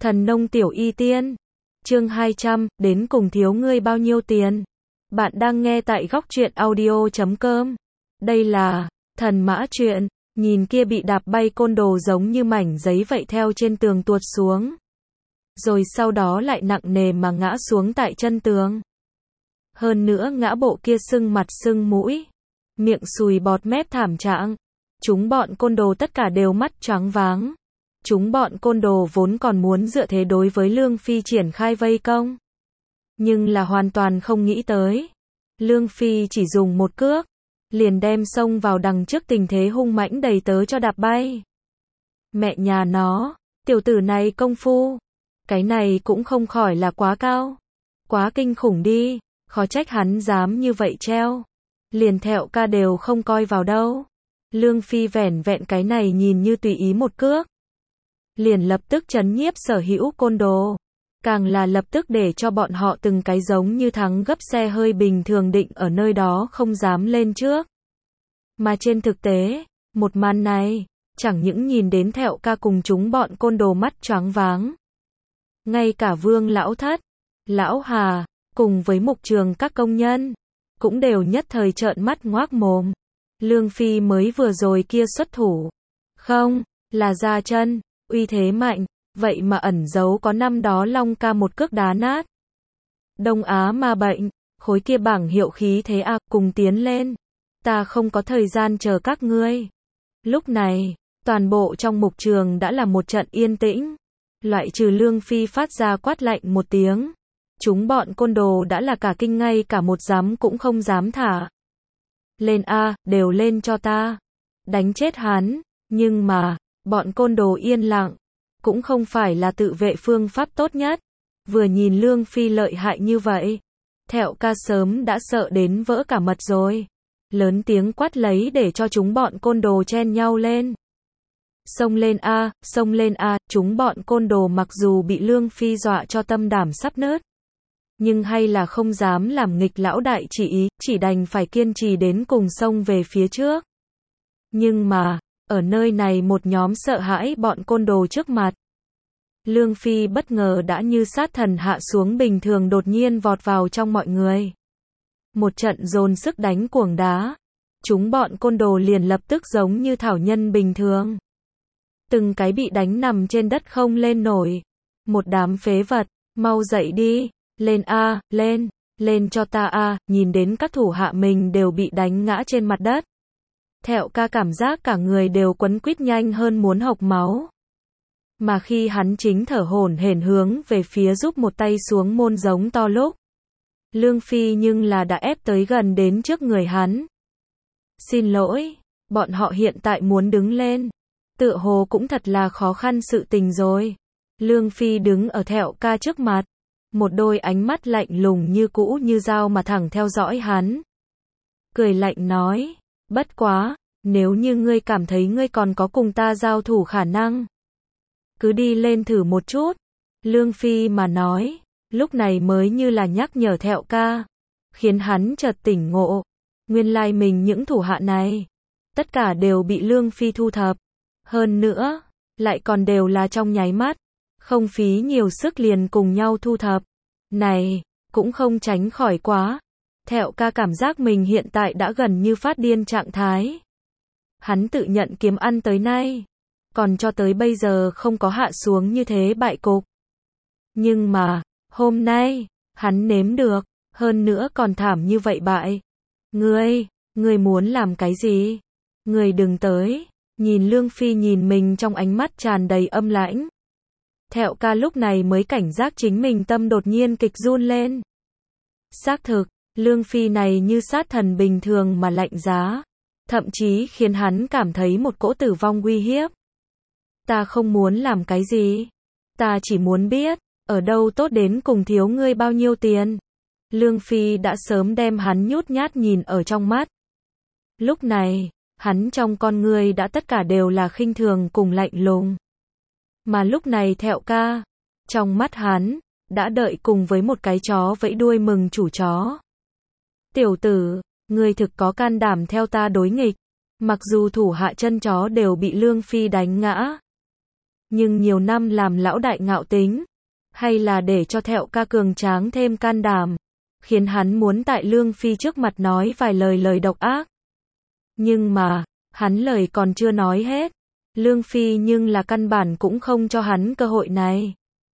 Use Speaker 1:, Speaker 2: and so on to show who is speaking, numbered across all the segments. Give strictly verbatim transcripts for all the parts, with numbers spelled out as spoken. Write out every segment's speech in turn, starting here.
Speaker 1: Thần nông tiểu y tiên. Chương hai trăm, đến cùng thiếu ngươi bao nhiêu tiền? Bạn đang nghe tại góc truyện audio chấm com. Đây là Thần Mã Truyện. Nhìn kia bị đạp bay côn đồ giống như mảnh giấy vậy theo trên tường tuột xuống. Rồi sau đó lại nặng nề mà ngã xuống tại chân tường. Hơn nữa ngã bộ kia sưng mặt sưng mũi, miệng sùi bọt mép thảm trạng. Chúng bọn côn đồ tất cả đều mắt choáng váng. Chúng bọn côn đồ vốn còn muốn dựa thế đối với Lương Phi triển khai vây công. Nhưng là hoàn toàn không nghĩ tới. Lương Phi chỉ dùng một cước, liền đem xông vào đằng trước tình thế hung mãnh đầy tớ cho đạp bay. Mẹ nhà nó, tiểu tử này công phu, cái này cũng không khỏi là quá cao. Quá kinh khủng đi, khó trách hắn dám như vậy treo. Liền Thẹo Ca đều không coi vào đâu. Lương Phi vẻn vẹn cái này nhìn như tùy ý một cước, liền lập tức trấn nhiếp sở hữu côn đồ. Càng là lập tức để cho bọn họ từng cái giống như thắng gấp xe hơi bình thường định ở nơi đó không dám lên trước. Mà trên thực tế, một màn này, chẳng những nhìn đến Thẹo Ca cùng chúng bọn côn đồ mắt choáng váng. Ngay cả Vương Lão Thất, Lão Hà, cùng với mục trường các công nhân, cũng đều nhất thời trợn mắt ngoác mồm. Lương Phi mới vừa rồi kia xuất thủ. Không, là ra chân, uy thế mạnh, vậy mà ẩn giấu có năm đó Long Ca một cước đá nát. Đông Á ma bệnh, khối kia bảng hiệu khí thế à, cùng tiến lên. Ta không có thời gian chờ các ngươi. Lúc này, toàn bộ trong mục trường đã là một trận yên tĩnh. Loại trừ Lương Phi phát ra quát lạnh một tiếng. Chúng bọn côn đồ đã là cả kinh ngay cả một dám cũng không dám thả. Lên a, đều lên cho ta. Đánh chết hắn, nhưng mà, bọn côn đồ yên lặng, cũng không phải là tự vệ phương pháp tốt nhất. Vừa nhìn Lương Phi lợi hại như vậy, Thẹo Ca sớm đã sợ đến vỡ cả mật rồi. Lớn tiếng quát lấy để cho chúng bọn côn đồ chen nhau lên. Xông lên a, xông lên a, chúng bọn côn đồ mặc dù bị Lương Phi dọa cho tâm đảm sắp nứt, nhưng hay là không dám làm nghịch lão đại chỉ ý, chỉ đành phải kiên trì đến cùng xông về phía trước. Nhưng mà, ở nơi này một nhóm sợ hãi bọn côn đồ trước mặt. Lương Phi bất ngờ đã như sát thần hạ xuống bình thường đột nhiên vọt vào trong mọi người. Một trận dồn sức đánh cuồng đá. Chúng bọn côn đồ liền lập tức giống như thảo nhân bình thường. Từng cái bị đánh nằm trên đất không lên nổi. Một đám phế vật, mau dậy đi, lên a, lên, lên cho ta a, nhìn đến các thủ hạ mình đều bị đánh ngã trên mặt đất. Thẹo Ca cảm giác cả người đều quấn quýt nhanh hơn muốn hộc máu. Mà khi hắn chính thở hổn hển hướng về phía giúp một tay xuống môn giống to lúc. Lương Phi nhưng là đã ép tới gần đến trước người hắn. Xin lỗi, bọn họ hiện tại muốn đứng lên. Tựa hồ cũng thật là khó khăn sự tình rồi. Lương Phi đứng ở Thẹo Ca trước mặt. Một đôi ánh mắt lạnh lùng như cũ như dao mà thẳng theo dõi hắn. Cười lạnh nói, bất quá, nếu như ngươi cảm thấy ngươi còn có cùng ta giao thủ khả năng, cứ đi lên thử một chút. Lương Phi mà nói, lúc này mới như là nhắc nhở Thẹo Ca, khiến hắn chợt tỉnh ngộ. Nguyên lai mình những thủ hạ này, tất cả đều bị Lương Phi thu thập. Hơn nữa, lại còn đều là trong nháy mắt, không phí nhiều sức liền cùng nhau thu thập. Này, cũng không tránh khỏi quá. Thẹo Ca cảm giác mình hiện tại đã gần như phát điên trạng thái. Hắn tự nhận kiếm ăn tới nay, còn cho tới bây giờ không có hạ xuống như thế bại cục. Nhưng mà, hôm nay, hắn nếm được, hơn nữa còn thảm như vậy bại. Ngươi, ngươi muốn làm cái gì? Ngươi đừng tới. Nhìn Lương Phi nhìn mình trong ánh mắt tràn đầy âm lãnh. Thẹo Ca lúc này mới cảnh giác chính mình tâm đột nhiên kịch run lên. Xác thực, Lương Phi này như sát thần bình thường mà lạnh giá. Thậm chí khiến hắn cảm thấy một cỗ tử vong uy hiếp. Ta không muốn làm cái gì. Ta chỉ muốn biết, ở đâu tốt đến cùng thiếu ngươi bao nhiêu tiền. Lương Phi đã sớm đem hắn nhút nhát nhìn ở trong mắt. Lúc này, hắn trong con ngươi đã tất cả đều là khinh thường cùng lạnh lùng. Mà lúc này Thẹo Ca, trong mắt hắn, đã đợi cùng với một cái chó vẫy đuôi mừng chủ chó. Tiểu tử, ngươi thực có can đảm theo ta đối nghịch. Mặc dù thủ hạ chân chó đều bị Lương Phi đánh ngã. nhưng nhiều năm làm lão đại ngạo tính, hay là để cho Thẹo Ca cường tráng thêm can đảm, khiến hắn muốn tại Lương Phi trước mặt nói vài lời lời độc ác. Nhưng mà, hắn lời còn chưa nói hết, Lương Phi nhưng là căn bản cũng không cho hắn cơ hội này.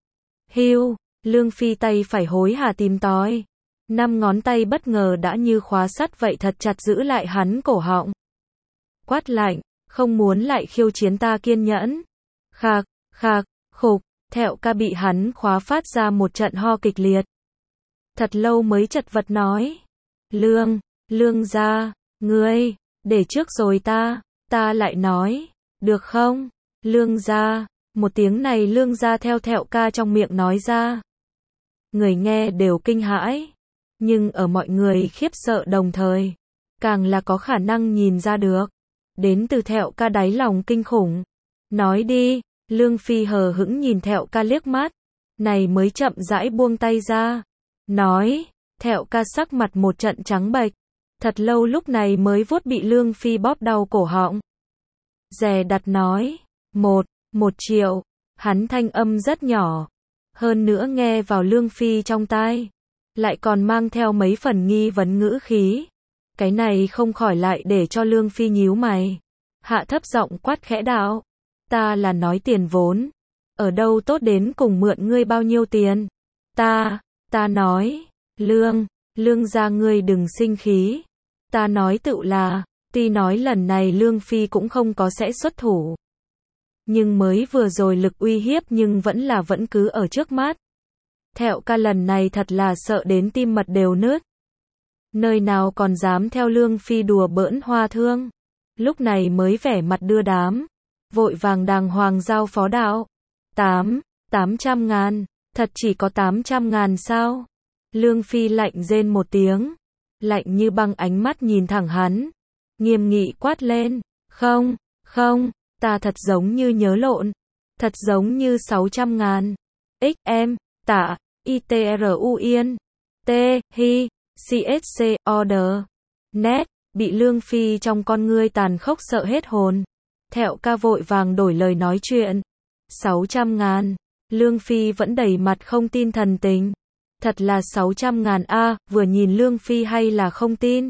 Speaker 1: Hiu, Lương Phi tay phải hối hả tìm tòi, năm ngón tay bất ngờ đã như khóa sắt vậy thật chặt giữ lại hắn cổ họng. Quát lạnh, không muốn lại khiêu chiến ta kiên nhẫn. Khạc, khạc, khục, Thẹo Ca bị hắn khóa phát ra một trận ho kịch liệt. Thật lâu mới chật vật nói. Lương, Lương gia, ngươi, để trước rồi ta, ta lại nói, được không? Lương gia, một tiếng này Lương gia theo Thẹo Ca trong miệng nói ra. Người nghe đều kinh hãi, nhưng ở mọi người khiếp sợ đồng thời, càng là có khả năng nhìn ra được, đến từ Thẹo Ca đáy lòng kinh khủng. Nói đi, Lương Phi hờ hững nhìn Thẹo Ca liếc mắt, này mới chậm rãi buông tay ra. Nói, Thẹo Ca sắc mặt một trận trắng bệch, thật lâu lúc này mới vuốt bị Lương Phi bóp đau cổ họng. Dè đặt nói, một, một triệu, hắn thanh âm rất nhỏ, hơn nữa nghe vào Lương Phi trong tai, lại còn mang theo mấy phần nghi vấn ngữ khí. Cái này không khỏi lại để cho Lương Phi nhíu mày, hạ thấp giọng quát khẽ đạo, ta là nói tiền vốn, ở đâu tốt đến cùng mượn ngươi bao nhiêu tiền? Ta, ta nói, Lương, Lương gia ngươi đừng sinh khí, ta nói tự là, tuy nói lần này Lương Phi cũng không có sẽ xuất thủ, nhưng mới vừa rồi lực uy hiếp nhưng vẫn là vẫn cứ ở trước mắt. Thẹo Ca lần này thật là sợ đến tim mật đều nứt. Nơi nào còn dám theo Lương Phi đùa bỡn hoa thương. Lúc này mới vẻ mặt đưa đám, vội vàng đàng hoàng giao phó đạo. Tám, tám trăm ngàn, thật chỉ có tám trăm ngàn sao? Lương Phi lạnh rên một tiếng, lạnh như băng ánh mắt nhìn thẳng hắn, nghiêm nghị quát lên, không, không, ta thật giống như nhớ lộn, thật giống như sáu trăm ngàn. X em, tạ, I T R U yên, T, hi, C S C, order, net, bị Lương Phi trong con ngươi tàn khốc sợ hết hồn. Thẹo Ca vội vàng đổi lời nói chuyện. sáu trăm ngàn, Lương Phi vẫn đầy mặt không tin thần tình. Thật là sáu trăm ngàn a, vừa nhìn Lương Phi hay là không tin.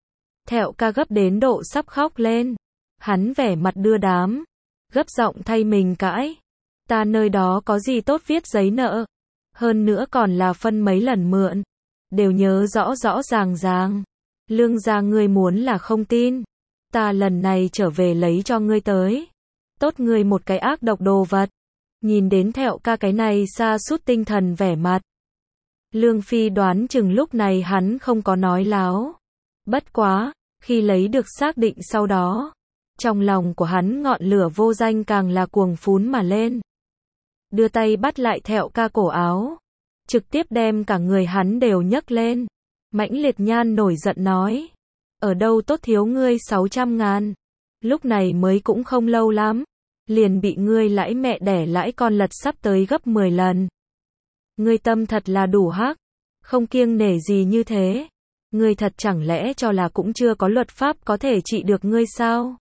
Speaker 1: Thẹo Ca gấp đến độ sắp khóc lên. Hắn vẻ mặt đưa đám, gấp giọng thay mình cãi. Ta nơi đó có gì tốt viết giấy nợ, hơn nữa còn là phân mấy lần mượn, đều nhớ rõ rõ ràng ràng. Lương gia ngươi muốn là không tin, ta lần này trở về lấy cho ngươi tới. Tốt ngươi một cái ác độc đồ vật. Nhìn đến Thẹo Ca cái này sa sút tinh thần vẻ mặt, Lương Phi đoán chừng lúc này hắn không có nói láo. Bất quá, khi lấy được xác định sau đó, trong lòng của hắn ngọn lửa vô danh càng là cuồng phún mà lên. Đưa tay bắt lại Thẹo Ca cổ áo, trực tiếp đem cả người hắn đều nhấc lên. Mãnh liệt nhan nổi giận nói, ở đâu tốt thiếu ngươi sáu trăm ngàn, lúc này mới cũng không lâu lắm, liền bị ngươi lãi mẹ đẻ lãi con lật sắp tới gấp mười lần. Ngươi tâm thật là đủ hắc, không kiêng nể gì như thế. Ngươi thật chẳng lẽ cho là cũng chưa có luật pháp có thể trị được ngươi sao?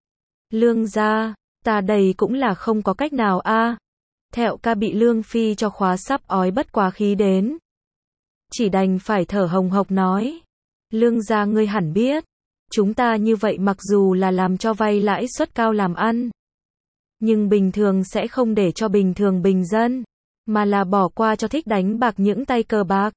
Speaker 1: Lương gia, ta đây cũng là không có cách nào a. À. Thẹo Ca bị Lương Phi cho khóa sắp ói bất quá khí đến, chỉ đành phải thở hồng hộc nói, Lương gia ngươi hẳn biết, chúng ta như vậy mặc dù là làm cho vay lãi suất cao làm ăn, nhưng bình thường sẽ không để cho bình thường bình dân, mà là bỏ qua cho thích đánh bạc những tay cờ bạc.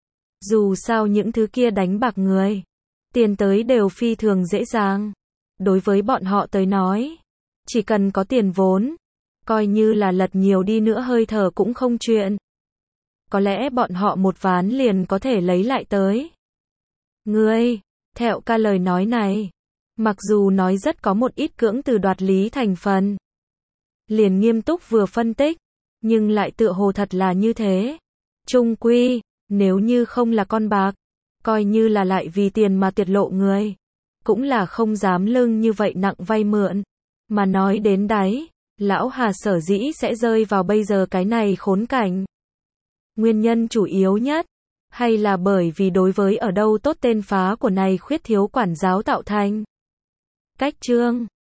Speaker 1: Dù sao những thứ kia đánh bạc người, tiền tới đều phi thường dễ dàng. Đối với bọn họ tới nói, chỉ cần có tiền vốn, coi như là lật nhiều đi nữa hơi thở cũng không chuyện. Có lẽ bọn họ một ván liền có thể lấy lại tới. Ngươi, Thẹo Ca lời nói này, mặc dù nói rất có một ít cưỡng từ đoạt lý thành phần, liền nghiêm túc vừa phân tích, nhưng lại tựa hồ thật là như thế. Chung quy, nếu như không là con bạc, coi như là lại vì tiền mà tiệt lộ người, cũng là không dám lưng như vậy nặng vay mượn. Mà nói đến đáy, lão Hà sở dĩ sẽ rơi vào bây giờ cái này khốn cảnh. Nguyên nhân chủ yếu nhất, hay là bởi vì đối với ở đâu tốt tên phá của này khuyết thiếu quản giáo tạo thành. Cách chương